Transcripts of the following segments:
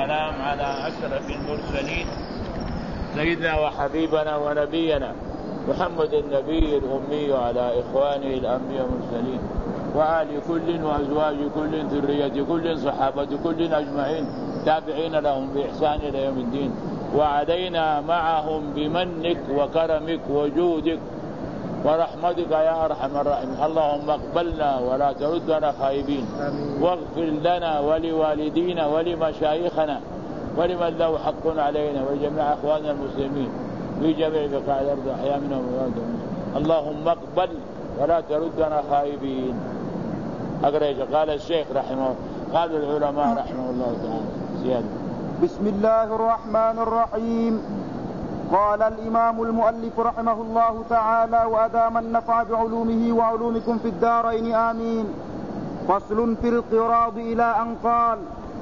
والسلام على أشرف المرسلين سيدنا وحبيبنا ونبينا محمد النبي الأمي وعلى إخوانه الأنبياء والمرسلين وآل كل وأزواج كل ذرية كل صحابة كل أجمعين تابعين لهم بإحسان إلى يوم الدين وعلينا معهم بمنك وكرمك وجودك ورحمتك يا أرحم الراحمين. اللهم اقبلنا ولا تردنا خائبين واغفر لنا ولوالدينا ولمشايخنا ولمن له حق علينا وجميع أخواننا المسلمين في جميع بقاع الأرض أحياء منهم وأمواتهم. اللهم اقبل ولا تردنا خائبين. قال الشيخ رحمه الله، قال العلماء رحمه الله تعالى زيادة. بسم الله الرحمن الرحيم. قال الإمام المؤلف رحمه الله تعالى: وأدام النفع بعلومه وعلومكم في الدارين آمين. فصل في القراض إلى أن قال: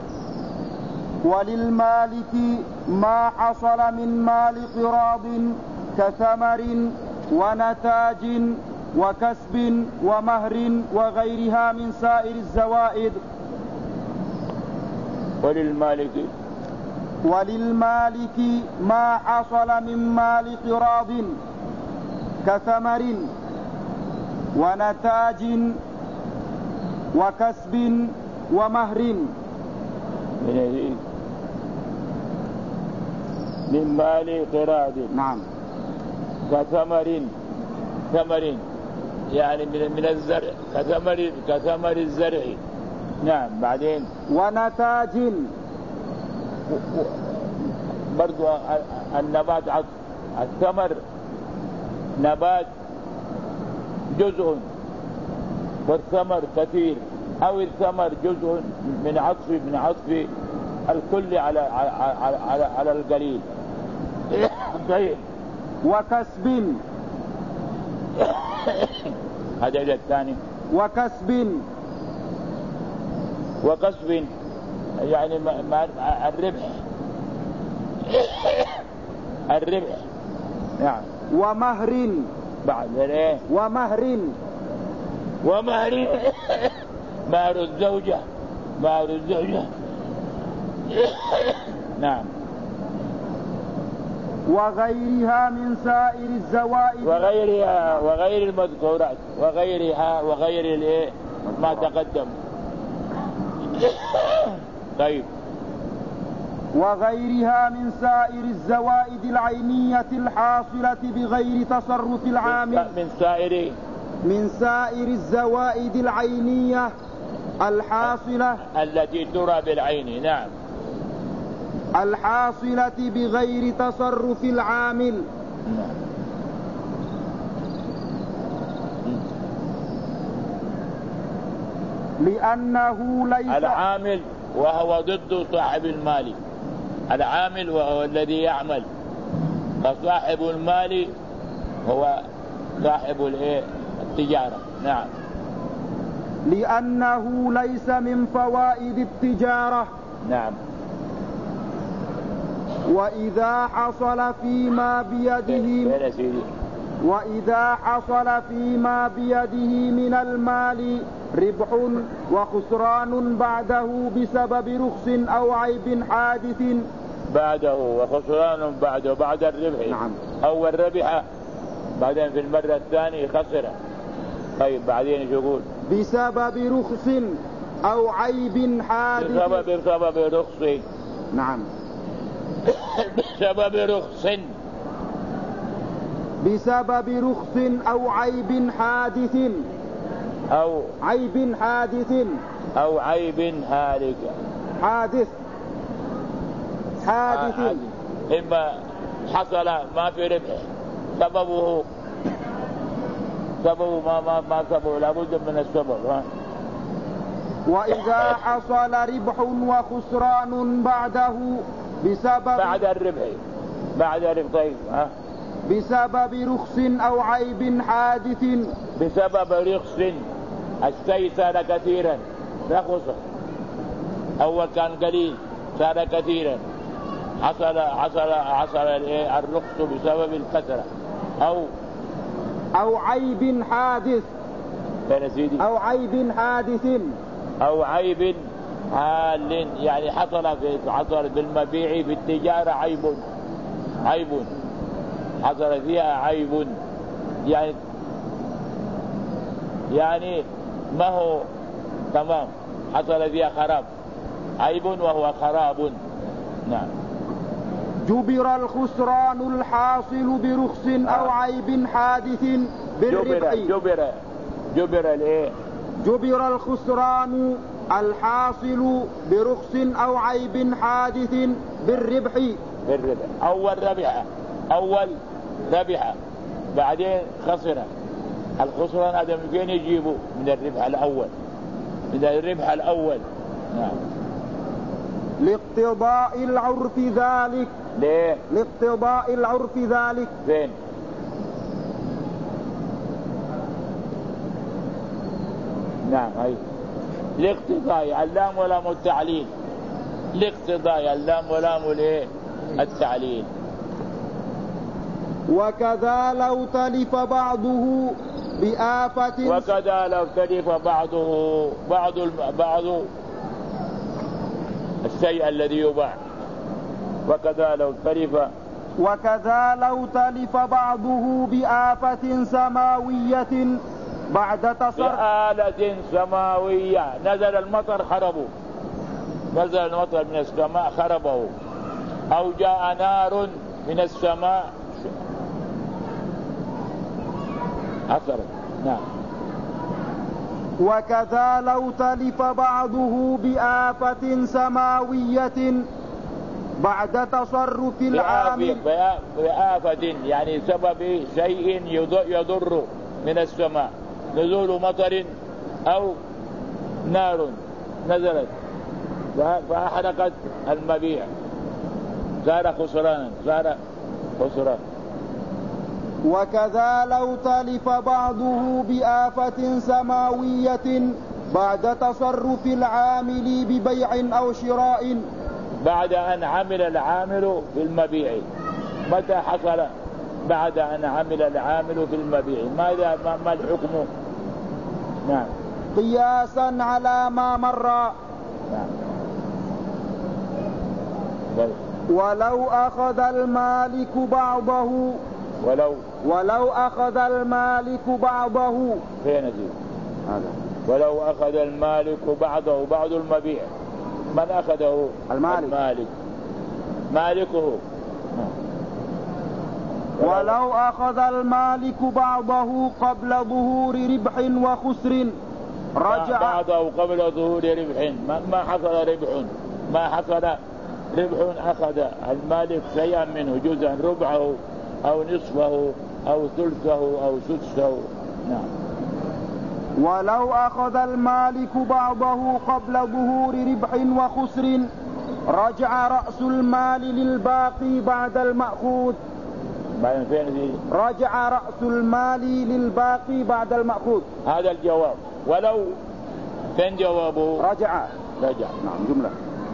وللمالك ما حصل من مال قراض كثمر ونتاج وكسب ومهر وغيرها من سائر الزوائد. وللمالك ما حصل من مال قراض كثمر ونتاج وكسب ومهر من مال قراض. نعم. كثمر يعني من الزرع، كثمر الزرع. نعم. بعدين ونتاج برضو النبات عطف. الثمر نبات جزء والثمر كثير، أو الثمر جزء من عطف الكل على القليل. طيب. وكسب هذا الثاني. وكسب يعني الربح. نعم. ومهر. بعد ايه؟ ومهر مهر الزوجة. نعم. وغيرها من سائر الزوائد. وغير المذكورات وغير الايه ما تقدم. طيب. وغيرها من سائر الزوائد العينية الحاصلة بغير تصرف العامل. من سائر الزوائد العينية الحاصلة التي ترى بالعين. نعم. الحاصلة بغير تصرف العامل. لأنه ليس العامل وهو ضد صاحب المال. العامل وهو الذي يعمل، فصاحب المال هو صاحب التجارة. نعم. لأنه ليس من فوائد التجارة. نعم. وإذا حصل فيما بيده من المال ربح وخسران بعده بسبب رخص أو عيب حادث. وخسران بعد الربح. نعم. أول ربح بعدين في المرة الثانية خسر. طيب بعدين يقول بسبب رخص أو عيب حادث. بسبب رخص. نعم. بسبب رخص أو عيب حادث. أو عيب هالك. حادث. إما حصل ما في ربح، سببه ما سببه، لابد من السبب. وإذا حصل ربح وخسران بعده بسبب بعد الربح. طيب. بسبب رخص أو عيب حادث. بسبب رخص استيسر كثيرا رخص، أول كان قليل صار كثيرا، حصل الرخص بسبب الكثرة. أو عيب حادث. أو عيب حال يعني حصل بالمبيع في التجارة عيب حصل فيها عيب يعني ما هو تمام، حصل فيها خراب، عيب وهو خراب. نعم. جبر الخسران الحاصل برخص أو عيب حادث بالربح. جبر الايه؟ جبر الخسران الحاصل برخص أو عيب حادث بالربح. أول ربح بعدين خسر. الخسران هذا من فين يجيبه؟ من الربح الأول. نعم. لاقتضاء العرف ذلك. ليه؟ لاقتضاء العرف ذلك. فين؟ نعم هاي لاقتضاء اللام ولام التعليل. لاقتضاء اللام ولام التعليل. وكذا لو تلف بعضه بآفة. وكذا لو تلف بعض الشيء الذي يباع. وكذا لو تلف بعضه بآفة سماوية بعد تصرف. بآلة سماوية نزل المطر من السماء خربه، أو جاء نار من السماء أثر. نعم. وكذا لو تلف بعضه بآفة سماوية بعد تصرف العامل. بآفة يعني سبب شيء يضر من السماء، نزول مطر أو نار نزلت فأحرقت المبيع، صار خسران. وكذا لو تلف بعضه بآفة سماوية بعد تصرف العامل ببيع أو شراء. بعد أن عمل العامل في المبيع. متى حصل؟ بعد أن عمل العامل في المبيع. ما الحكم؟ نعم. قياسا على ما مر. نعم. ولو أخذ المالك بعضه. ولو أخذ المالك بعضه. فين نجيب هذا؟ ولو أخذ المالك بعضه، بعض المبيع. من أخذه؟ المالك. مالكه. ولو أخذ المالك بعضه قبل ظهور ربح وخسر رجع. بعضه قبل ظهور ربح. ما حصل ربح أخذ المالك شيئا منه، جزءا، ربعه أو نصفه أو ثلثه أو سدسه. نعم. ولو أخذ المالك بعضه قبل ظهور ربح وخسر رجع رأس المال للباقي بعد المأخوذ. رجع رأس المال للباقي بعد المأخوذ. هذا الجواب. ولو كان جوابه رجع. نعم جملة.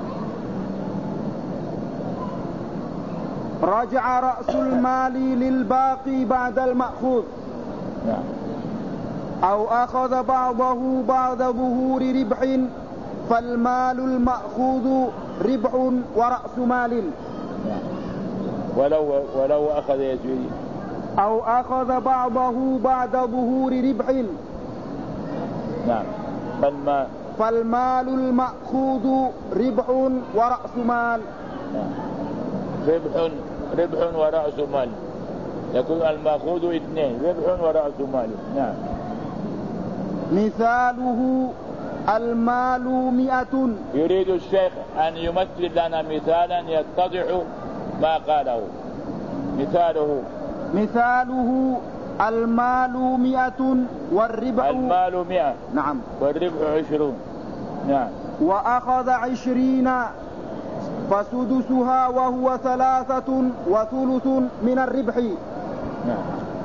رجع رأس المال للباقي بعد المأخوذ. نعم. أو أخذ بعضه بعد ظهور ربح فالمال المأخوذ ربح ورأس مال. نعم. ولو أخذ يزيد. أو أخذ بعضه بعد ظهور ربح. نعم. فالمال المأخوذ ربح ورأس مال. نعم. ربح ورأس مال. يكون المأخوذ اثنين، ربح ورأس مال. نعم. مثاله المال 100. يريد الشيخ أن يمثل لنا مثالا يتضح ما قاله. مثاله المال 100 والربح. المال 100. نعم. والربح 20. نعم. وأخذ 20 فسدسها وهو 3 من الربح. نعم.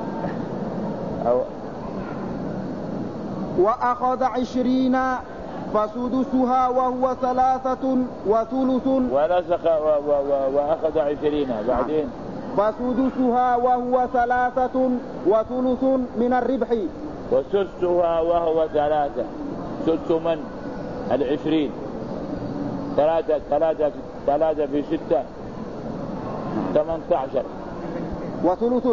وأخذ 20 فسدسها وهو 3 ونسخ وأخذ 20 بعدين فسدسها وهو 3 من الربح. وسدسها وهو 3. سدس من؟ 20. 3 في 6 18 وثلث.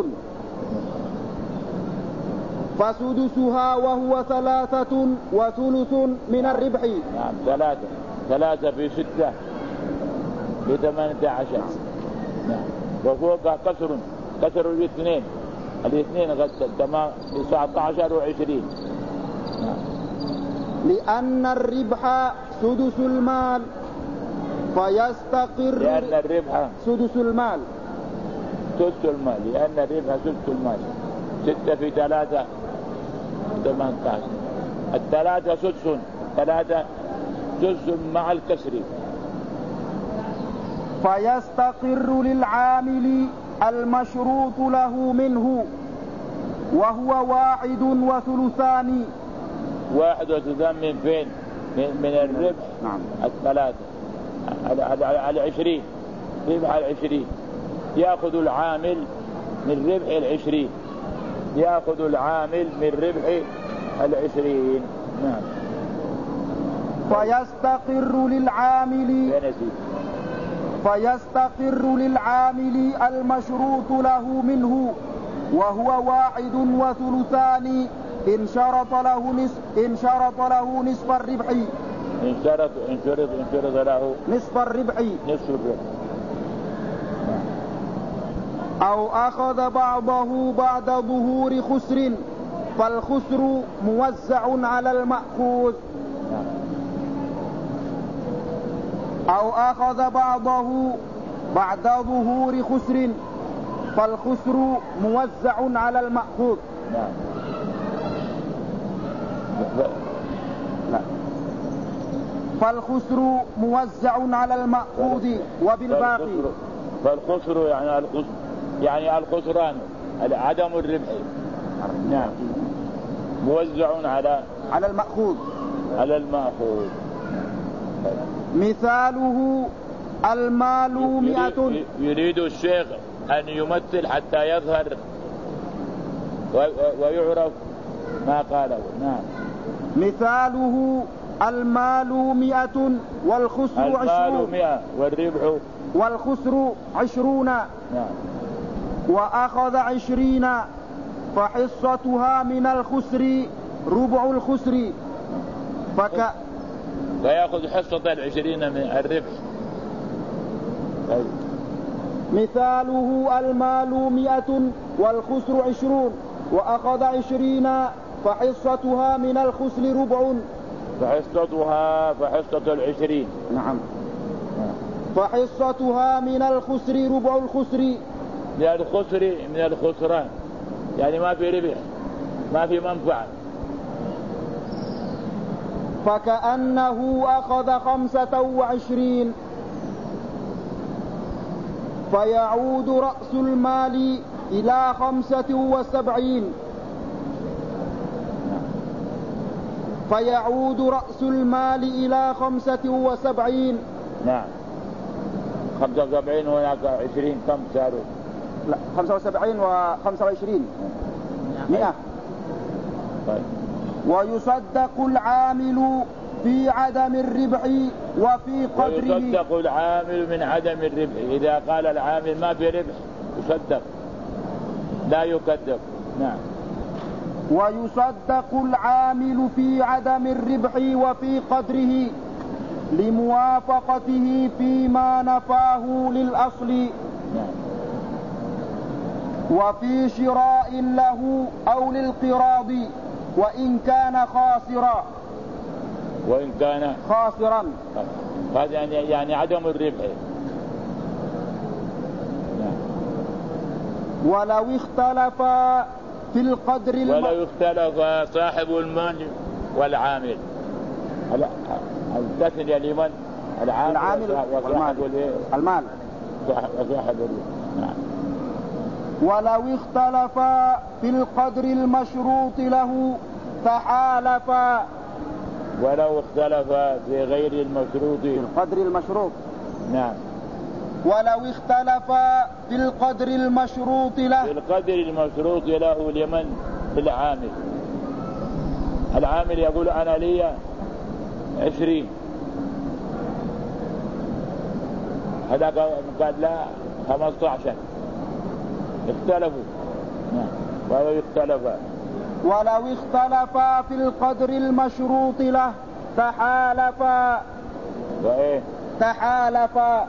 فسدسها وهو 3 وثلث من الربح. نعم 3 في 6 ب 18. نعم وفوقها كسر الاثنين تمام 19 و20. نعم لأن الربح سدس المال فيستقر. لأن الربح سدس المال لأن الربح سدس المال. 6 في 3 18. 3 سدس 3 جزء مع الكسر. فيستقر للعامل المشروط له منه وهو 1 وثلثان. 1 وثلثان من فين؟ من الربح. نعم 3 على 20 ربح 20 يأخذ العامل من ربح 20 يأخذ العامل من ربح 20. نعم فيستقر للعامل المشروط له منه وهو 1 وثلثان إن شرط له نصف الربح. إن شرط له نصف الربح أو أخذ بعضه بعد ظهور خسر فالخسر موزع على المأخوذ. أو أخذ بعضه بعد ظهور خسر فالخسر موزع على المأخوذ. لا. فالخسر موزع على المأخوذ وبالباقي. فالخسر يعني الخسران عدم الربح. نعم موزع على المأخوذ. مثاله المال 100. يريد الشيخ أن يمثل حتى يظهر ويعرف ما قاله. نعم مثاله المال 100 والخسر 20. المال 100 والخسر 20. نعم وأخذ 20 فحصتها من الخسر ربع الخسر. فيأخذ حصة 20 من الربح. مثاله المال 100 والخسر 20 وأخذ 20 فحصتها من الخسر ربع. فحصة 20. نعم فحصتها من الخسر ربع الخسر. من الخسران يعني ما في ربح ما في منفعة. فكأنه أخذ 25 فيعود رأس المال إلى 75. فيعود رأس المال إلى 75. نعم 75 وهناك 20 كم صاروا؟ لا 75 و25 100. طيب. ويصدق العامل في عدم الربح وفي قدره. ويصدق العامل من عدم الربح. إذا قال العامل ما في ربح يصدق لا يكذب. نعم ويصدق العامل في عدم الربح وفي قدره لموافقته فيما نفاه للأصل. نعم وفي شراء له أو للقراض وإن كان خاسرا. هذا يعني عدم الربح. ولو اختلف في القدر ولو اختلف صاحب المال والعامل. التثنية لمن؟ العامل وصاحب المال. وصاحب الربح. نعم ولو اختلف في القدر المشروط له تحالفا. ولو اختلف في غير المشروط في القدر المشروط. نعم ولو اختلف في القدر المشروط له. في القدر المشروط له لمن؟ للعامل. العامل يقول أنا لي 20 هذا قال لا 15 اختلفوا. ولو اختلفا في القدر المشروط له تحالفا. وإيه تحالفا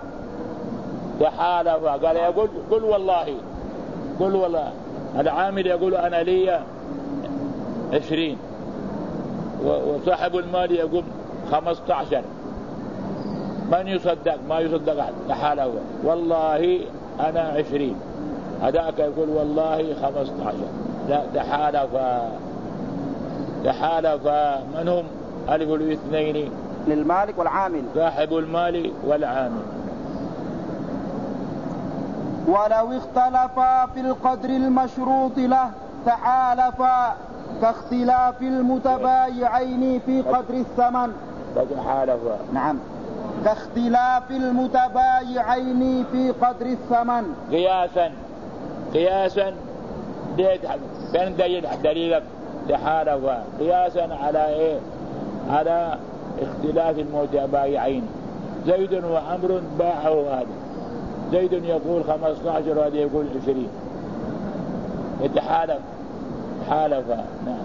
قال يقول قل والله العامل يقول أنا لي 20 وصاحب المال يقول 15. من يصدق؟ ما يصدق أحد. تحالفا والله أنا 20 هذاك يقول والله 15. لا تحالفا من هم؟ ألف الاثنين للمالك والعامل صاحب المال والعامل. ولو اختلفا في القدر المشروط له تحالفا كاختلاف المتبايعين في قدر الثمن. تحالفا نعم كاختلاف المتبايعين في قدر الثمن. قياسا بين دليلك تحالفا قياسا على ايه؟ على اختلاف المتبايعين. زيد وعمر باعوا هذا، زيد يقول 15 وهذا يقول 20 تحالفا. نعم.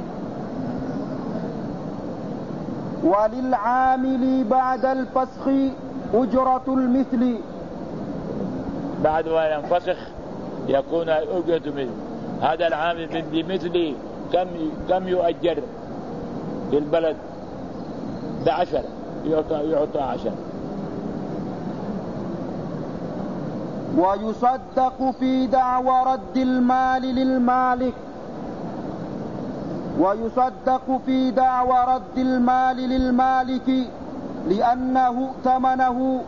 وللعامل بعد الفسخ أجرة المثل. بعد ما ينفسخ يكون أجرة مثل. هذا العامل بمثل كم يؤجر في البلد؟ ب10 يعطى 10. ويصدق في دعوى رد المال للمالك. ويصدق في دعوى رد المال للمالك لأنه ائتمنه.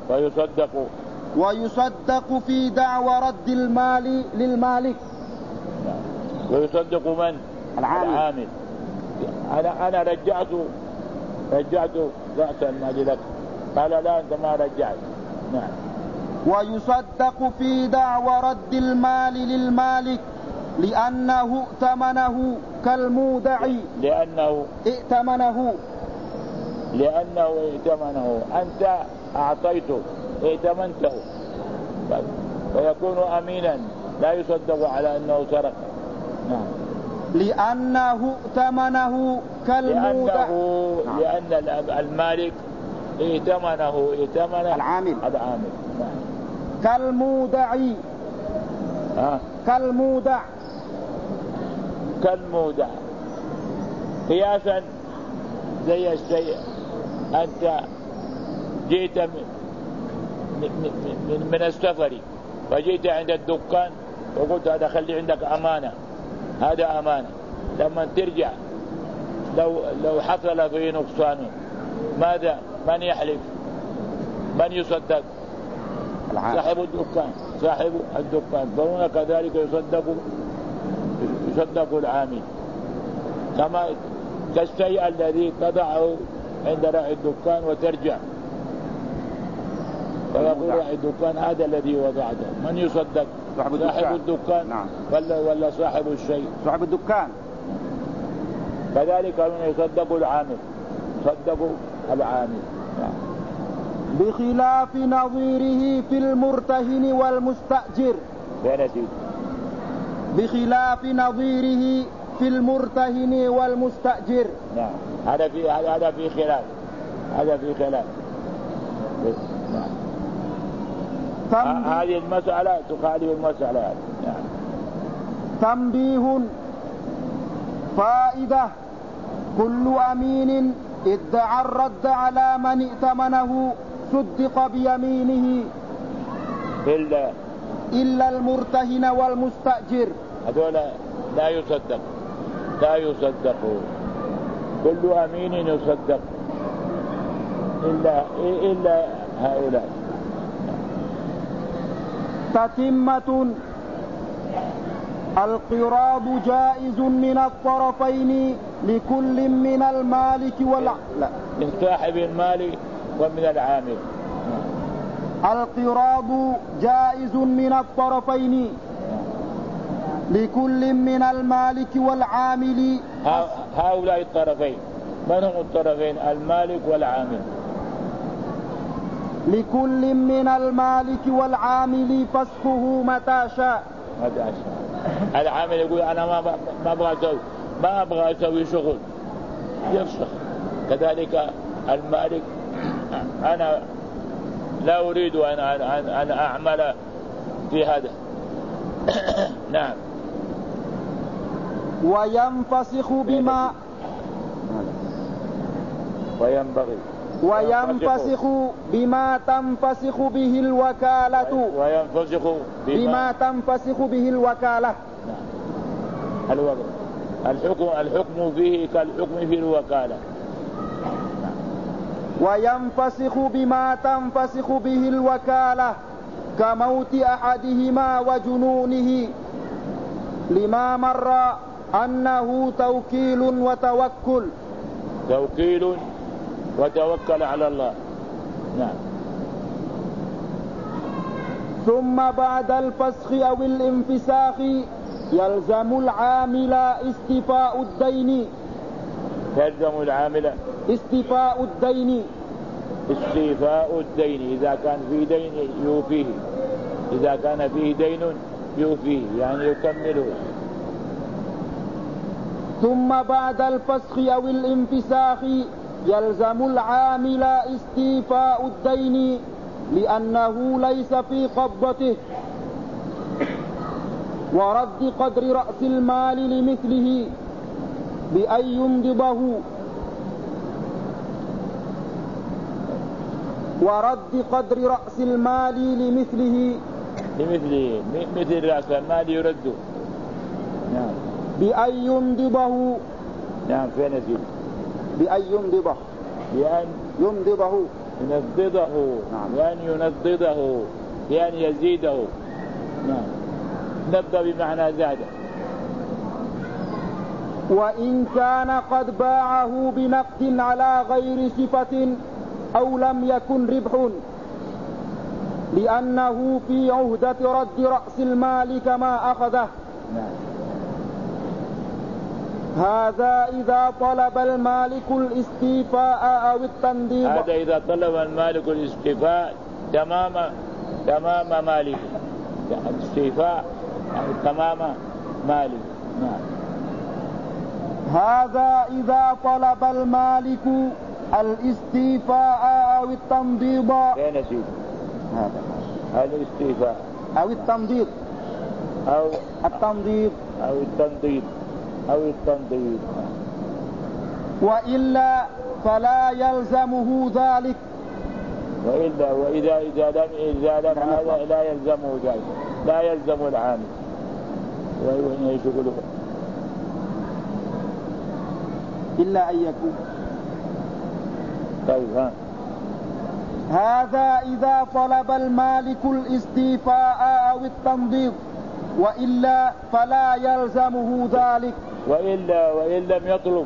ويصدق في دعوى رد المال للمالك. ويصدق من؟ العامل. أنا رجعت رأس المال لك، قال لا أنت ما رجعت. نعم. ويصدق في دعوى رد المال للمالك لأنه ائتمنه كالمودع. لأنه ائتمنه أنت أعطيته ائتمنته ويكون أمينا لا يصدق على أنه سرق. نعم. لأنه ائتمنه كالمودع. لأن المالك ائتمنه العامل. نعم. كالمودع. كالمودع قياسا زي الشيء. أنت جيت من السفر وجيت عند الدكان وقلت هذا خلي عندك أمانة، هذا أمانة. لما ترجع لو حصل فيه نقصان ماذا؟ من يحلف؟ من يصدق؟ صاحب الدكان. فهنا كذلك يصدق العامل كما كالشيء الذي تضعه عند راعي الدكان وترجع فيقول راعي الدكان هذا الذي وضعته. من يصدق؟ صاحب الدكان. نعم. ولا صاحب الشيء؟ صاحب الدكان. كذلك من يصدق العامل صدق العامل. نعم. بخلاف نظيره في المرتهن والمستأجر. بخلاف نظيره في المرتهن والمستأجر. نعم. هذا في خلاف. نعم. هذه المسألة تخالف المسألة هذه. نعم. تنبيه. فائدة: كل أمين ادعى الرد على من ائتمنه صدق بيمينه إلا المرتهن والمستأجر. هذول لا يصدق. كل أمين يصدق إلا هؤلاء. تتمة: القراض جائز من الطرفين لكل من المالك من صاحب المال ومن العامل. القراض جائز من الطرفين لكل من المالك والعامل. هؤلاء الطرفين من هم الطرفين؟ المالك والعامل. لكل من المالك والعامل فسخه متى شاء. العامل يقول أنا ما أبغى أسوي شغل يفسخ. كذلك المالك أنا لا أريد أن أعمل في هذا. نعم. وينفسخ بما تنفسخ به الوكالة. بما تنفسخ به الوكالة. الحكم فيه كالحكم في الوكالة. وينفسخ بما تنفسخ به الوكالة كموت أحدهما وجنونه، لما مر أنه توكيل وتوكل. توكيل وتوكل على الله. نعم. ثم بعد الفسخ أو الانفساخ يلزم العامل استيفاء الدين. يلزم العامل استيفاء الدين. استيفاء الدين إذا كان في دين يوفيه، إذا كان فيه دين يوفيه يعني يكمله. ثم بعد الفسخ أو الانفساخ يلزم العامل استيفاء الدين لأنه ليس في قبضته، ورد قدر رأس المال لمثله بأن ينضبه، ورد قدر رأس المال لمثله مثل رأس المال يرد. نعم. بأن ينضبه. نعم. فين نسيب؟ بأن ينضبه. بأن ينضبه. ينضده. نعم. بأن ينضده بأن يزيده. نعم. نضد بمعنى زاد. وإن كان قد باعه بنقد على غير صفة أو لم يكن ربح، لأنه في عهدة رد رأس المال كما أخذه. نعم. هذا إذا طلب المالك الاستيفاء أو التنضيب. هذا إذا طلب المالك الاستيفاء تمام ماله. الاستيفاء يعني تمام ماله. نعم. هذا إذا طلب المالك الاستيفاء أو التنضيب. فين نسيب؟ هذا الاستيفاء أو التنضيب أو التنضيب أو التنضيب أو التنضيب. وإلا فلا يلزمه ذلك. وإذا لم هذا لا يلزمه ذلك، لا يلزم العامل ويشغله إلا أن يكون. طيب. هذا إذا طلب المالك الاستيفاء أو التنضيب، وإلا فلا يلزمه ذلك. وإن لم يطلب.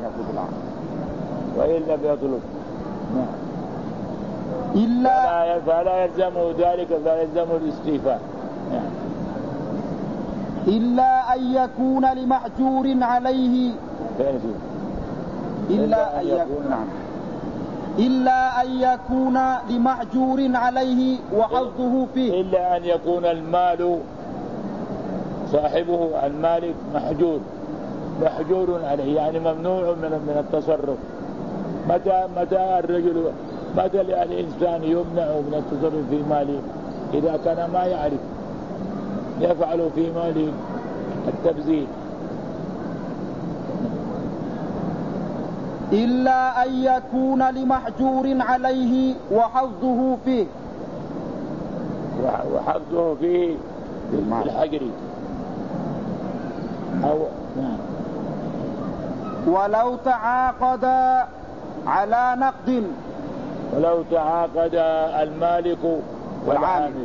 نعم. إلا فلا يلزمه ذلك، فلا يلزمه الاستيفاء. نعم. إلا أن يكون لمحجور عليه. إلا أن يكون لمحجور عليه وحظه فيه. إلا أن يكون المال صاحبه المالك محجور عليه، يعني ممنوع من التصرف. متى الإنسان يمنع من التصرف في ماله؟ إذا كان ما يعرف يفعل في ماله التبذير. إلا أن يكون لمحجور عليه وحظه فيه. وحظه فيه بالحجر أو نعم. ولو تعاقدا على نقد. ولو تعاقد المالك والعامل.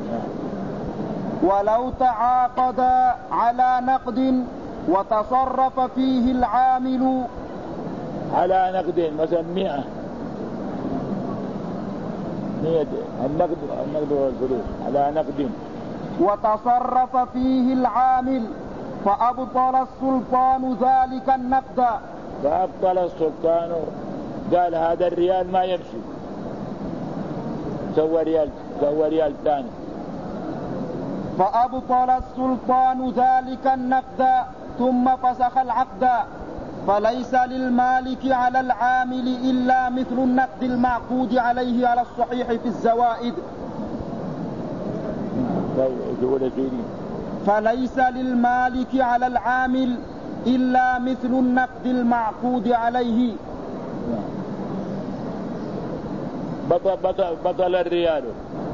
ولو تعاقد على نقد وتصرف فيه العامل على نقد مثلا 100 النقد والفلوس على نقد، وتصرف فيه العامل فأبطل السلطان ذلك النقد. فأبطل السلطان قال هذا الريال ما يمشي، سوى ريال ثاني. فأبطل السلطان ذلك النقد ثم فسخ العقد، فليس للمالك على العامل إلا مثل النقد المعقود عليه على الصحيح في الزوائد. فليس للمالك على العامل إلا مثل النقد المعقود عليه. بطل الريال،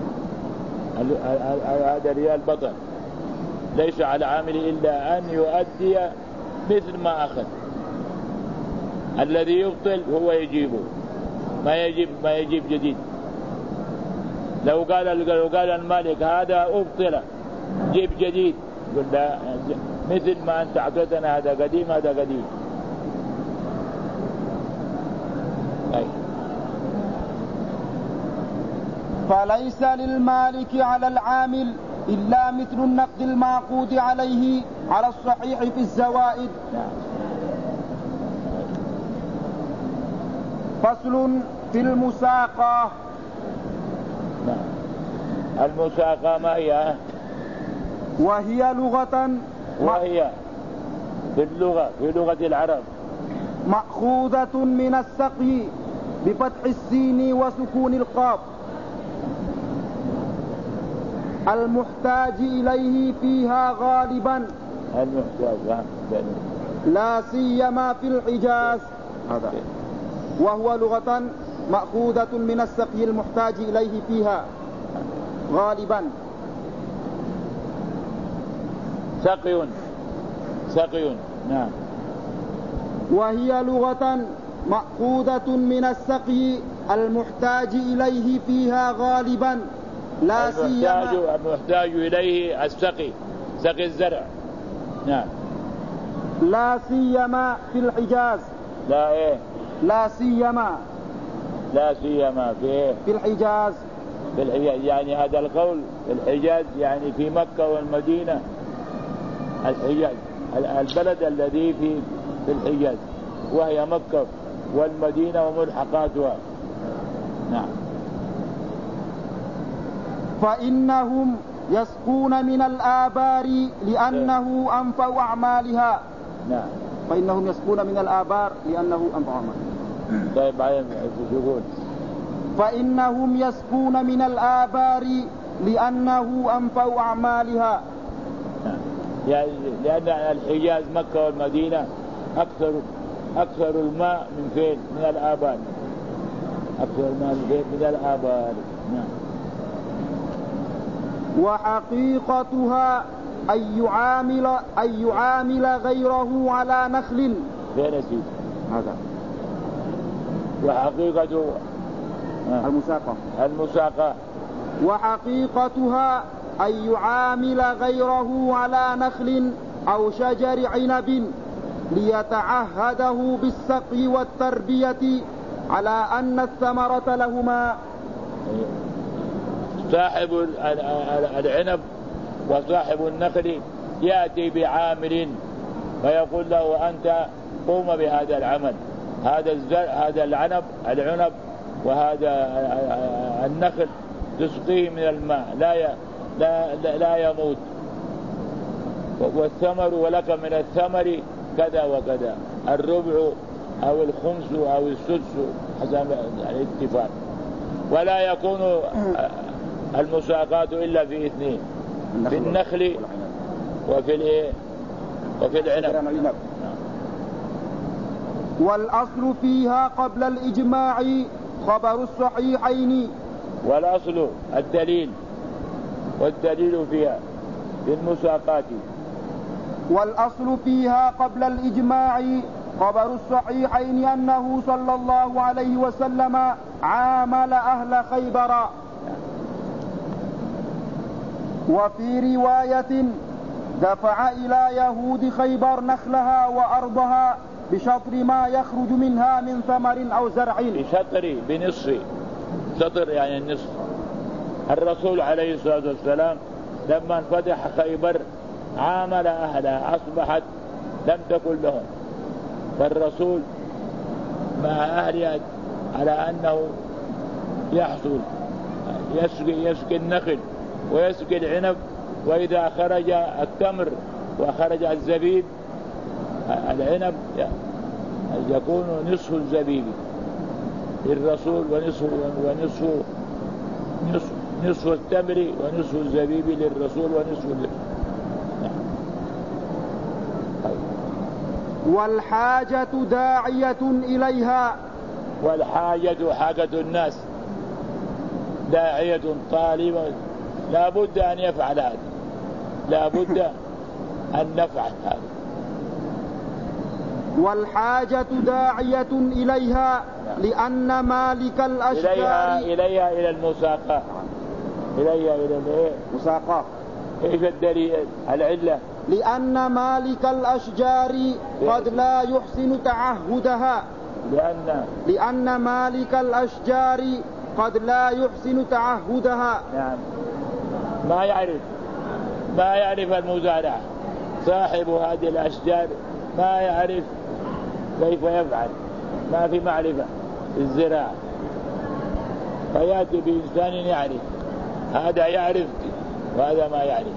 هذا الريال بطل، ليس على العامل إلا أن يؤدي مثل ما أخذ. الذي يبطل هو يجيبه، ما يجيب جديد. لو قال المالك هذا أبطل جيب جديد، قل لا، مثل ما أنت أعطيتنا هذا قديم، هذا قديم. فليس للمالك على العامل إلا مثل النقد المعقود عليه على الصحيح في الزوائد. فصل في المساقة. المساقة ما هي؟ وهي في لغة العرب مأخوذة من السقي بفتح السين وسكون القاف، المحتاج إليه فيها غالبا، لا سيما في الحجاز. هذا وهو لغة مأخوذة من السقي المحتاج إليه فيها غالبا. سقي نعم. وهي لغة مأخوذة من السقي المحتاج إليه فيها غالبا، لا سيما المحتاج إليه السقي، سقي الزرع. نعم. لا سيما في الحجاز. لا سيما في الحجاز. يعني هذا القول في الحجاز، يعني في مكة والمدينة. الحجاز البلد الذي في الحجاز، وهي مكة والمدينة وملحقاتها. نعم. فإنهم يسقون من الآبار لأنه أنفع أعمالها. نعم. فإنهم يسقون من الآبار لأنه أنفع أعمالها. طيب بعدين يقول فإنهم يسقون من الآبار لأنه أنفع أعمالها. يعني لأن الحجاز مكة والمدينة أكثر الماء من فين؟ من الآبار. أكثر الماء من الآبار. نعم. وحقيقتها أن يعامل غيره على نخل. هذا وحقيقة المساقة. وحقيقتها أن يعامل غيره على نخل أو شجر عنب ليتعهده بالسقي والتربية على أن الثمرة لهما. صاحب العنب وصاحب النخل يأتي بعامل فيقول له أنت قوم بهذا العمل، هذا الزرع، هذا العنب وهذا النخل تسقيه من الماء لا يموت، والثمر ولك من الثمر كذا وكذا، الربع أو الخمس أو السدس حسب الاتفاق. ولا يكون المساقات إلا في اثنين، في النخل وفي العنب. والأصل فيها قبل الإجماع خبر الصحيحين. والأصل الدليل، والدليل فيها في المساقات. والأصل فيها قبل الإجماع خبر الصحيحين أنه صلى الله عليه وسلم عامل أهل خيبر. وفي رواية دفع إلى يهود خيبر نخلها وأرضها بشطر ما يخرج منها من ثمر أو زرع. بنصف شطر يعني النصف. الرسول عليه الصلاة والسلام لما فتح خيبر عامل أهلها، أصبحت لم تكن لهم، فالرسول مع أهلها على أنه يحصل يسقي النخل ويسقي العنب، وإذا خرج التمر وخرج الزبيب العنب يكون نصف الزبيب للرسول ونصف التمر ونصف الزبيب للرسول ونصف والحاجة داعية إليها. والحاجة حاجة الناس داعية طالبة، لا بد أن يفعل هذا، لا بد أن نفعل هذا. والحاجة داعية إليها لأن مالك الأشجار إليها إلى المساقات، إليها إلى المساقات. كيف الدليل؟ العلة لأن مالك الأشجار قد لا يحسن تعهدها. لأن مالك الأشجار قد لا يحسن تعهدها. نعم، ما يعرف المزارع، صاحب هذه الأشجار ما يعرف كيف يفعل، ما في معرفة الزراعة، فيأتي بإنسان يعرف، هذا يعرف وهذا ما يعرف،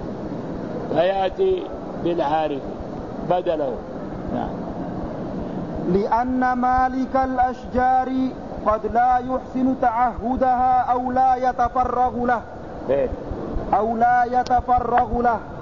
فيأتي بالعارف بدله. نعم. لأن مالك الأشجار قد لا يحسن تعهدها أو لا يتفرغ له.